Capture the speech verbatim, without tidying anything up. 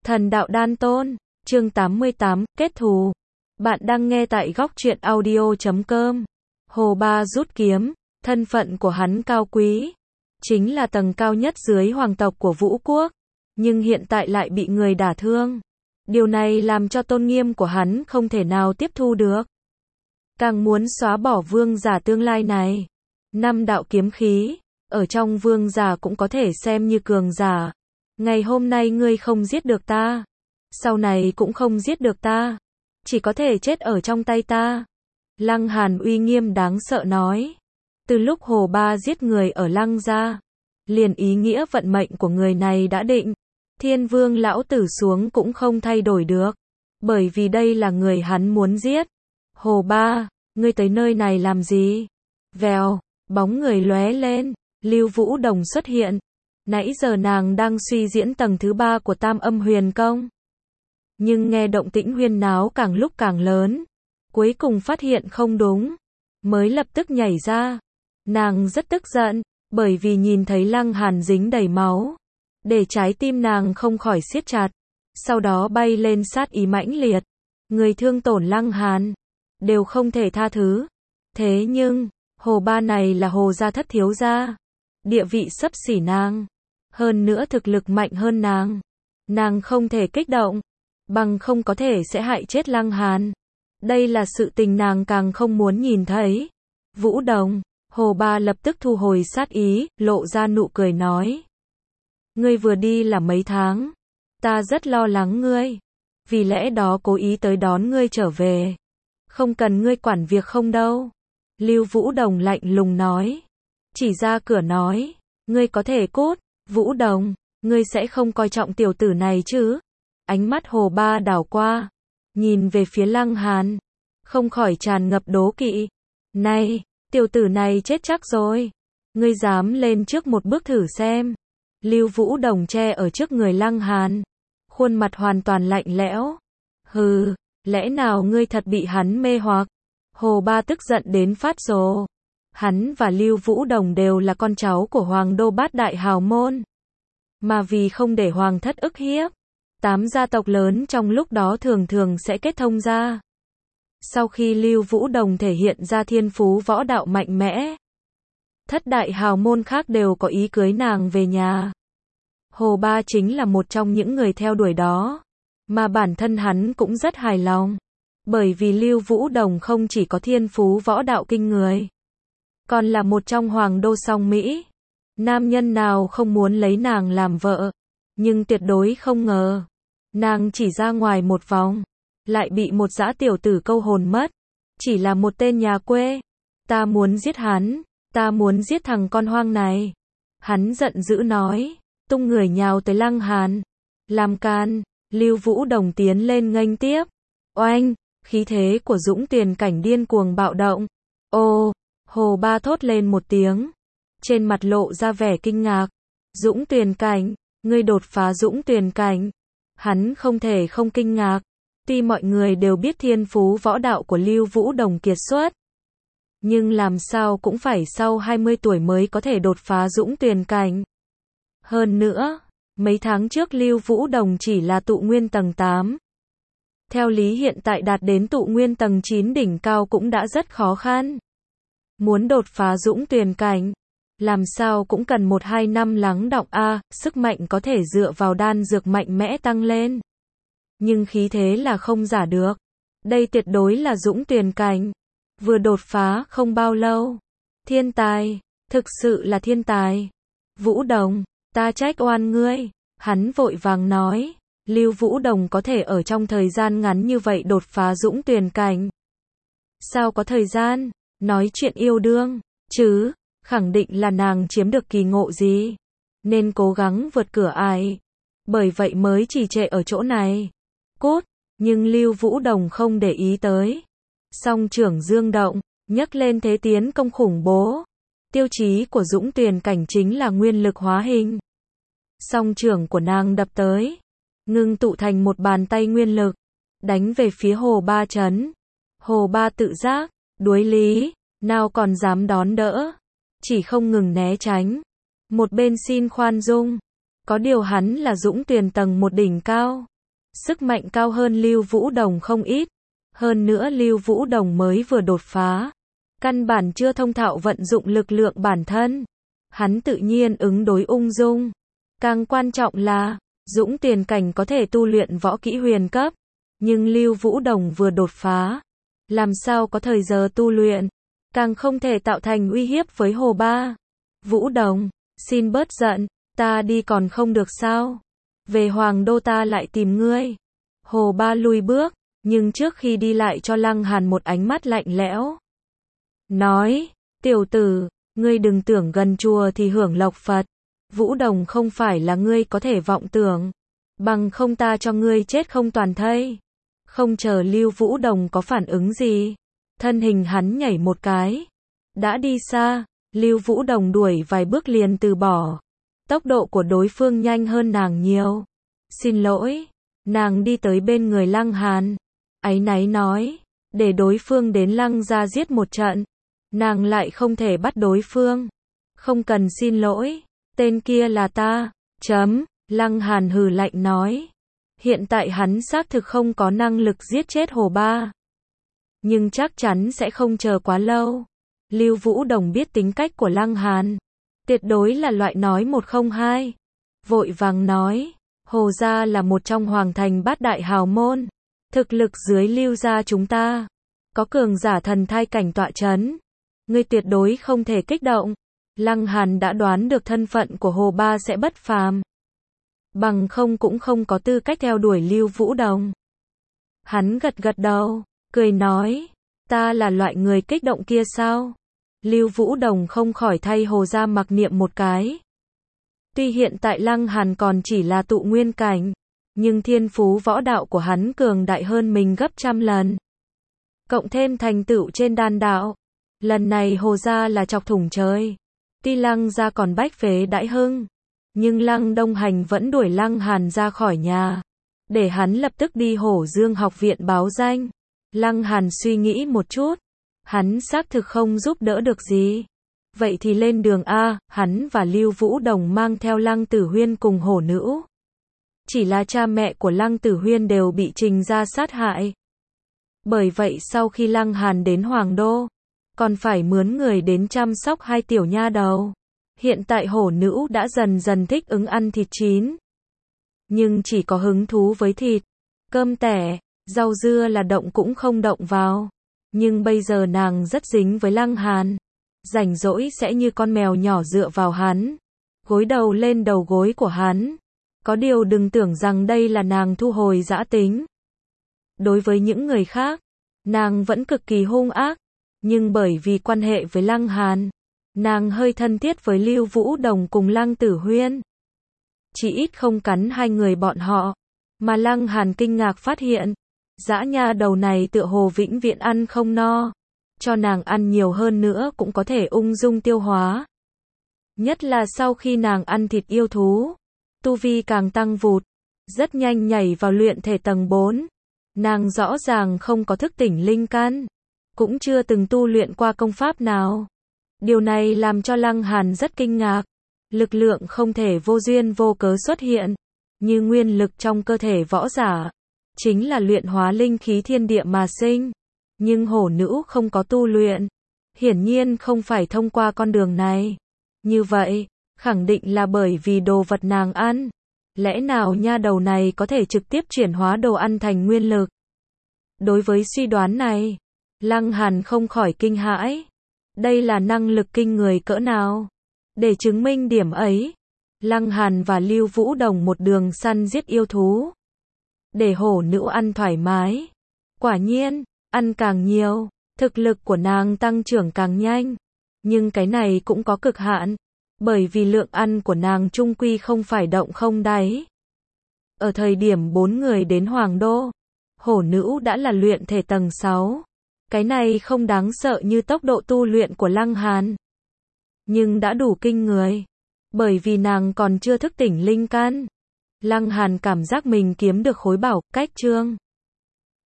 Thần đạo đan tôn, chương tám mươi tám, kết thù. Bạn đang nghe tại góc truyện audio chấm com. Hồ Ba rút kiếm, thân phận của hắn cao quý, chính là tầng cao nhất dưới hoàng tộc của Vũ Quốc, nhưng hiện tại lại bị người đả thương. Điều này làm cho tôn nghiêm của hắn không thể nào tiếp thu được. Càng muốn xóa bỏ vương giả tương lai này. Năm đạo kiếm khí, ở trong vương giả cũng có thể xem như cường giả. Ngày hôm nay ngươi không giết được ta, sau này cũng không giết được ta, chỉ có thể chết ở trong tay ta. Lăng Hàn uy nghiêm đáng sợ nói. Từ lúc Hồ Ba giết người ở Lăng gia, liền ý nghĩa vận mệnh của người này đã định. Thiên Vương lão tử xuống cũng không thay đổi được, bởi vì đây là người hắn muốn giết. Hồ Ba, ngươi tới nơi này làm gì? Vèo, bóng người lóe lên, Lưu Vũ Đồng xuất hiện. Nãy giờ nàng đang suy diễn tầng thứ ba của Tam Âm Huyền Công, nhưng nghe động tĩnh huyên náo càng lúc càng lớn, cuối cùng phát hiện không đúng, mới lập tức nhảy ra. Nàng rất tức giận, bởi vì nhìn thấy Lăng Hàn dính đầy máu, để trái tim nàng không khỏi siết chặt, sau đó bay lên sát ý mãnh liệt. Người thương tổn Lăng Hàn đều không thể tha thứ. Thế nhưng, Hồ Ba này là Hồ gia thất thiếu gia, địa vị xấp xỉ nàng, hơn nữa thực lực mạnh hơn nàng. Nàng không thể kích động, bằng không có thể sẽ hại chết Lăng Hàn. Đây là sự tình nàng càng không muốn nhìn thấy. Vũ Đồng, Hồ Ba lập tức thu hồi sát ý, lộ ra nụ cười nói. Ngươi vừa đi là mấy tháng, ta rất lo lắng ngươi, vì lẽ đó cố ý tới đón ngươi trở về. Không cần ngươi quản việc không đâu. Lưu Vũ Đồng lạnh lùng nói. Chỉ ra cửa nói, ngươi có thể cút. Vũ Đồng, ngươi sẽ không coi trọng tiểu tử này chứ? Ánh mắt Hồ Ba đảo qua, nhìn về phía Lăng Hàn, không khỏi tràn ngập đố kỵ. Này, tiểu tử này chết chắc rồi. Ngươi dám lên trước một bước thử xem. Lưu Vũ Đồng che ở trước người Lăng Hàn, khuôn mặt hoàn toàn lạnh lẽo. Hừ, lẽ nào ngươi thật bị hắn mê hoặc? Hồ Ba tức giận đến phát rồ. Hắn và Lưu Vũ Đồng đều là con cháu của Hoàng đô bát đại hào môn, mà vì không để Hoàng thất ức hiếp, tám gia tộc lớn trong lúc đó thường thường sẽ kết thông ra. Sau khi Lưu Vũ Đồng thể hiện ra thiên phú võ đạo mạnh mẽ, thất đại hào môn khác đều có ý cưới nàng về nhà. Hồ Ba chính là một trong những người theo đuổi đó, mà bản thân hắn cũng rất hài lòng, bởi vì Lưu Vũ Đồng không chỉ có thiên phú võ đạo kinh người, còn là một trong hoàng đô song Mỹ. Nam nhân nào không muốn lấy nàng làm vợ, nhưng tuyệt đối không ngờ, nàng chỉ ra ngoài một vòng, lại bị một dã tiểu tử câu hồn mất. Chỉ là một tên nhà quê. Ta muốn giết hắn, ta muốn giết thằng con hoang này. Hắn giận dữ nói, tung người nhào tới Lăng Hàn. Làm can, Lưu Vũ Đồng tiến lên nghênh tiếp. Oanh, khí thế của Dũng Tuyền Cảnh điên cuồng bạo động. Ô, Hồ Ba thốt lên một tiếng, trên mặt lộ ra vẻ kinh ngạc. Dũng Tuyền Cảnh, ngươi đột phá Dũng Tuyền Cảnh. Hắn không thể không kinh ngạc. Tuy mọi người đều biết thiên phú võ đạo của Lưu Vũ Đồng kiệt xuất, nhưng làm sao cũng phải sau hai mươi tuổi mới có thể đột phá Dũng Tuyền Cảnh. Hơn nữa, mấy tháng trước Lưu Vũ Đồng chỉ là tụ nguyên tầng tám. Theo lý hiện tại đạt đến tụ nguyên tầng chín đỉnh cao cũng đã rất khó khăn. Muốn đột phá Dũng Tuyền Cảnh, làm sao cũng cần một hai năm lắng đọng a, sức mạnh có thể dựa vào đan dược mạnh mẽ tăng lên. Nhưng khí thế là không giả được. Đây tuyệt đối là Dũng Tuyền Cảnh. Vừa đột phá không bao lâu. Thiên tài, thực sự là thiên tài. Vũ Đồng, ta trách oan ngươi. Hắn vội vàng nói. Lưu Vũ Đồng có thể ở trong thời gian ngắn như vậy đột phá Dũng Tuyền Cảnh. Sao có thời gian? Nói chuyện yêu đương, chứ, khẳng định là nàng chiếm được kỳ ngộ gì, nên cố gắng vượt cửa ải. Bởi vậy mới trì trệ ở chỗ này. Cốt, nhưng Lưu Vũ Đồng không để ý tới. Song trưởng dương động, nhấc lên thế tiến công khủng bố. Tiêu chí của Dũng Tuyền Cảnh chính là nguyên lực hóa hình. Song trưởng của nàng đập tới, ngưng tụ thành một bàn tay nguyên lực, đánh về phía Hồ Ba chấn. Hồ Ba tự giác, đuối lý, nào còn dám đón đỡ, chỉ không ngừng né tránh. Một bên xin khoan dung, có điều hắn là Dũng Tuyền tầng một đỉnh cao, sức mạnh cao hơn Lưu Vũ Đồng không ít. Hơn nữa Lưu Vũ Đồng mới vừa đột phá, căn bản chưa thông thạo vận dụng lực lượng bản thân. Hắn tự nhiên ứng đối ung dung. Càng quan trọng là, Dũng Tiền Cảnh có thể tu luyện võ kỹ huyền cấp, nhưng Lưu Vũ Đồng vừa đột phá, làm sao có thời giờ tu luyện, càng không thể tạo thành uy hiếp với Hồ Ba. Vũ Đồng, xin bớt giận, ta đi còn không được sao? Về Hoàng Đô ta lại tìm ngươi. Hồ Ba lùi bước, nhưng trước khi đi lại cho Lăng Hàn một ánh mắt lạnh lẽo. Nói, tiểu tử, ngươi đừng tưởng gần chùa thì hưởng lộc Phật. Vũ Đồng không phải là ngươi có thể vọng tưởng. Bằng không ta cho ngươi chết không toàn thây. Không chờ Lưu Vũ Đồng có phản ứng gì, thân hình hắn nhảy một cái, đã đi xa. Lưu Vũ Đồng đuổi vài bước liền từ bỏ. Tốc độ của đối phương nhanh hơn nàng nhiều. Xin lỗi. Nàng đi tới bên người Lăng Hàn, áy náy nói, để đối phương đến Lăng gia giết một trận. Nàng lại không thể bắt đối phương. Không cần xin lỗi, tên kia là ta. Chấm. Lăng Hàn hừ lạnh nói. Hiện tại hắn xác thực không có năng lực giết chết Hồ Ba, nhưng chắc chắn sẽ không chờ quá lâu. Lưu Vũ Đồng biết tính cách của Lăng Hàn, tuyệt đối là loại nói một không hai. Vội vàng nói, Hồ gia là một trong hoàng thành bát đại hào môn, thực lực dưới Lưu gia chúng ta, có cường giả thần thai cảnh tọa chấn. Ngươi tuyệt đối không thể kích động. Lăng Hàn đã đoán được thân phận của Hồ Ba sẽ bất phàm, bằng không cũng không có tư cách theo đuổi Lưu Vũ Đồng. Hắn gật gật đầu, cười nói, ta là loại người kích động kia sao? Lưu Vũ Đồng không khỏi thay Hồ gia mặc niệm một cái. Tuy hiện tại Lăng Hàn còn chỉ là tụ nguyên cảnh, nhưng thiên phú võ đạo của hắn cường đại hơn mình gấp trăm lần. Cộng thêm thành tựu trên đan đạo, lần này Hồ gia là chọc thủng trời. Tuy Lăng gia còn bách phế đãi hưng, nhưng Lăng Đông Hành vẫn đuổi Lăng Hàn ra khỏi nhà, để hắn lập tức đi Hổ Dương học viện báo danh. Lăng Hàn suy nghĩ một chút, hắn xác thực không giúp đỡ được gì. Vậy thì lên đường A. Hắn và Lưu Vũ Đồng mang theo Lăng Tử Huyên cùng Hổ Nữ. Chỉ là cha mẹ của Lăng Tử Huyên đều bị Trình gia sát hại. Bởi vậy sau khi Lăng Hàn đến Hoàng Đô, còn phải mướn người đến chăm sóc hai tiểu nha đầu. Hiện tại Hổ Nữ đã dần dần thích ứng ăn thịt chín, nhưng chỉ có hứng thú với thịt, cơm tẻ, rau dưa là động cũng không động vào. Nhưng bây giờ nàng rất dính với Lăng Hàn, rảnh rỗi sẽ như con mèo nhỏ dựa vào hắn, gối đầu lên đầu gối của hắn. Có điều đừng tưởng rằng đây là nàng thu hồi dã tính. Đối với những người khác, nàng vẫn cực kỳ hung ác, nhưng bởi vì quan hệ với Lăng Hàn, nàng hơi thân thiết với Lưu Vũ Đồng cùng Lăng Tử Huyên. Chỉ ít không cắn hai người bọn họ, mà Lăng Hàn kinh ngạc phát hiện, dã nha đầu này tựa hồ vĩnh viễn ăn không no, cho nàng ăn nhiều hơn nữa cũng có thể ung dung tiêu hóa. Nhất là sau khi nàng ăn thịt yêu thú, tu vi càng tăng vụt, rất nhanh nhảy vào luyện thể tầng bốn. Nàng rõ ràng không có thức tỉnh linh căn, cũng chưa từng tu luyện qua công pháp nào. Điều này làm cho Lăng Hàn rất kinh ngạc. Lực lượng không thể vô duyên vô cớ xuất hiện, như nguyên lực trong cơ thể võ giả, chính là luyện hóa linh khí thiên địa mà sinh. Nhưng Hổ Nữ không có tu luyện, hiển nhiên không phải thông qua con đường này. Như vậy, khẳng định là bởi vì đồ vật nàng ăn. Lẽ nào nha đầu này có thể trực tiếp chuyển hóa đồ ăn thành nguyên lực? Đối với suy đoán này, Lăng Hàn không khỏi kinh hãi. Đây là năng lực kinh người cỡ nào? Để chứng minh điểm ấy, Lăng Hàn và Lưu Vũ Đồng một đường săn giết yêu thú, để Hổ Nữ ăn thoải mái. Quả nhiên, ăn càng nhiều, thực lực của nàng tăng trưởng càng nhanh. Nhưng cái này cũng có cực hạn, bởi vì lượng ăn của nàng chung quy không phải động không đáy. Ở thời điểm bốn người đến Hoàng Đô, Hổ Nữ đã là luyện thể tầng sáu. Cái này không đáng sợ như tốc độ tu luyện của Lăng Hàn, nhưng đã đủ kinh người, bởi vì nàng còn chưa thức tỉnh linh căn. Lăng Hàn cảm giác mình kiếm được khối bảo cách trương.